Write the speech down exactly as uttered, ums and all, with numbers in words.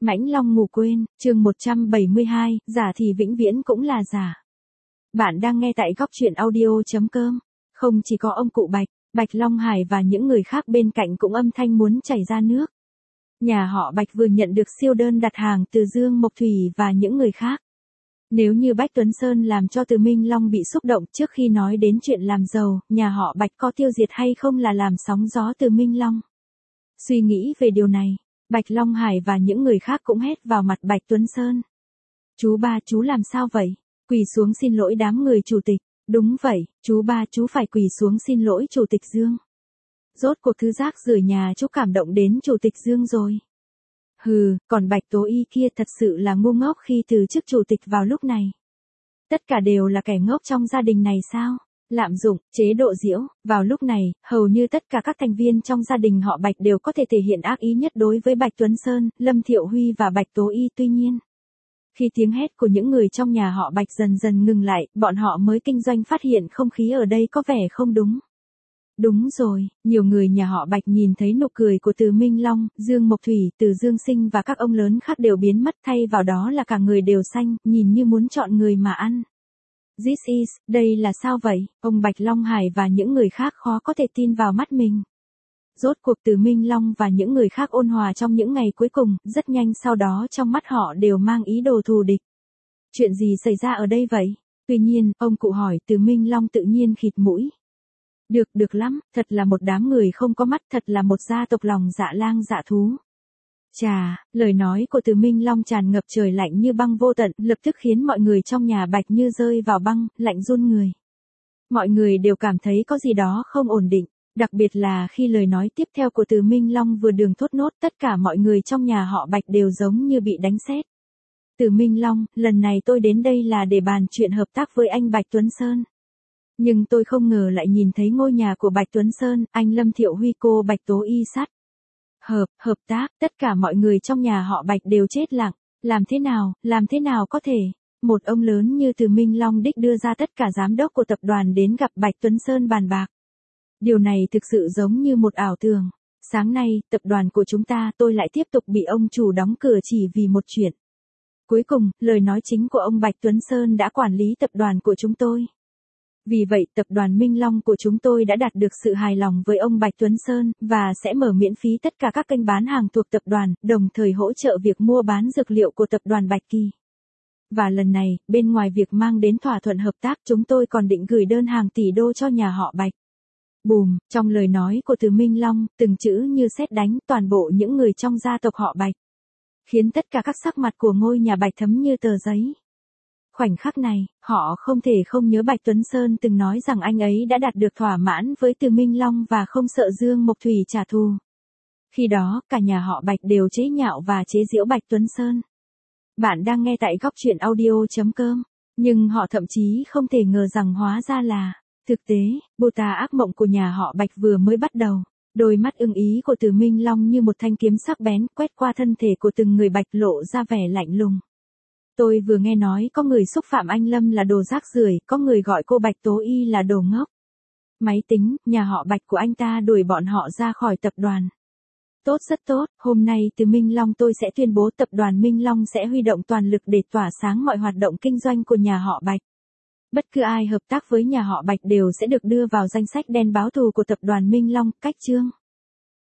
Mãnh Long ngủ quên, chương một trăm bảy mươi hai, giả thì vĩnh viễn cũng là giả. Bạn đang nghe tại góc truyện audio.com. Không chỉ có ông cụ Bạch, Bạch Long Hải và những người khác bên cạnh cũng âm thanh muốn chảy ra nước. Nhà họ Bạch vừa nhận được siêu đơn đặt hàng từ Dương Mộc Thủy và những người khác. Nếu như Bách Tuấn Sơn làm cho Từ Minh Long bị xúc động trước khi nói đến chuyện làm giàu, nhà họ Bạch có tiêu diệt hay không là làm sóng gió Từ Minh Long. Suy nghĩ về điều này, Bạch Long Hải và những người khác cũng hét vào mặt Bạch Tuấn Sơn. Chú ba chú làm sao vậy? Quỳ xuống xin lỗi đám người chủ tịch. Đúng vậy, chú ba chú phải quỳ xuống xin lỗi chủ tịch Dương. Rốt cuộc thứ rác rưởi nhà chú cảm động đến chủ tịch Dương rồi. Hừ, còn Bạch Tố Y kia thật sự là ngu ngốc khi từ chức chủ tịch vào lúc này. Tất cả đều là kẻ ngốc trong gia đình này sao? Lạm dụng, chế độ giễu, vào lúc này, hầu như tất cả các thành viên trong gia đình họ Bạch đều có thể thể hiện ác ý nhất đối với Bạch Tuấn Sơn, Lâm Thiệu Huy và Bạch Tố Y. Tuy nhiên, khi tiếng hét của những người trong nhà họ Bạch dần dần ngừng lại, bọn họ mới kinh doanh phát hiện không khí ở đây có vẻ không đúng. Đúng rồi, nhiều người nhà họ Bạch nhìn thấy nụ cười của Từ Minh Long, Dương Mộc Thủy, Từ Dương Sinh và các ông lớn khác đều biến mất, thay vào đó là cả người đều xanh, nhìn như muốn chọn người mà ăn. This is, đây là sao vậy? Ông Bạch Long Hải và những người khác khó có thể tin vào mắt mình. Rốt cuộc Từ Minh Long và những người khác ôn hòa trong những ngày cuối cùng, rất nhanh sau đó trong mắt họ đều mang ý đồ thù địch. Chuyện gì xảy ra ở đây vậy? Tuy nhiên, ông cụ hỏi, Từ Minh Long tự nhiên khịt mũi. Được, được lắm, thật là một đám người không có mắt, thật là một gia tộc lòng dạ lang dạ thú. Chà, lời nói của Từ Minh Long tràn ngập trời lạnh như băng vô tận, lập tức khiến mọi người trong nhà Bạch như rơi vào băng, lạnh run người. Mọi người đều cảm thấy có gì đó không ổn định, đặc biệt là khi lời nói tiếp theo của Từ Minh Long vừa đường thốt nốt, tất cả mọi người trong nhà họ Bạch đều giống như bị đánh sét. Từ Minh Long, lần này tôi đến đây là để bàn chuyện hợp tác với anh Bạch Tuấn Sơn. Nhưng tôi không ngờ lại nhìn thấy ngôi nhà của Bạch Tuấn Sơn, anh Lâm Thiệu Huy cô Bạch Tố Y sát. Hợp, hợp tác, tất cả mọi người trong nhà họ Bạch đều chết lặng. Làm thế nào, làm thế nào có thể? Một ông lớn như Từ Minh Long đích đưa ra tất cả giám đốc của tập đoàn đến gặp Bạch Tuấn Sơn bàn bạc. Điều này thực sự giống như một ảo tưởng. Sáng nay, tập đoàn của chúng ta tôi lại tiếp tục bị ông chủ đóng cửa chỉ vì một chuyện. Cuối cùng, lời nói chính của ông Bạch Tuấn Sơn đã quản lý tập đoàn của chúng tôi. Vì vậy, tập đoàn Minh Long của chúng tôi đã đạt được sự hài lòng với ông Bạch Tuấn Sơn, và sẽ mở miễn phí tất cả các kênh bán hàng thuộc tập đoàn, đồng thời hỗ trợ việc mua bán dược liệu của tập đoàn Bạch Kỳ. Và lần này, bên ngoài việc mang đến thỏa thuận hợp tác, chúng tôi còn định gửi đơn hàng tỷ đô cho nhà họ Bạch. Bùm, trong lời nói của Từ Minh Long, từng chữ như sét đánh toàn bộ những người trong gia tộc họ Bạch. Khiến tất cả các sắc mặt của ngôi nhà Bạch thấm như tờ giấy. Khoảnh khắc này, họ không thể không nhớ Bạch Tuấn Sơn từng nói rằng anh ấy đã đạt được thỏa mãn với Từ Minh Long và không sợ Dương Mộc Thủy trả thù. Khi đó, cả nhà họ Bạch đều chế nhạo và chế giễu Bạch Tuấn Sơn. Bạn đang nghe tại góc truyện audio.com, nhưng họ thậm chí không thể ngờ rằng hóa ra là, thực tế, bồ tà ác mộng của nhà họ Bạch vừa mới bắt đầu. Đôi mắt ưng ý của Từ Minh Long như một thanh kiếm sắc bén quét qua thân thể của từng người Bạch lộ ra vẻ lạnh lùng. Tôi vừa nghe nói có người xúc phạm anh Lâm là đồ rác rưởi, có người gọi cô Bạch Tố Y là đồ ngốc. Máy tính, nhà họ Bạch của anh ta đuổi bọn họ ra khỏi tập đoàn. Tốt, rất tốt, hôm nay từ Minh Long tôi sẽ tuyên bố tập đoàn Minh Long sẽ huy động toàn lực để tỏa sáng mọi hoạt động kinh doanh của nhà họ Bạch. Bất cứ ai hợp tác với nhà họ Bạch đều sẽ được đưa vào danh sách đen báo thù của tập đoàn Minh Long, cách chương.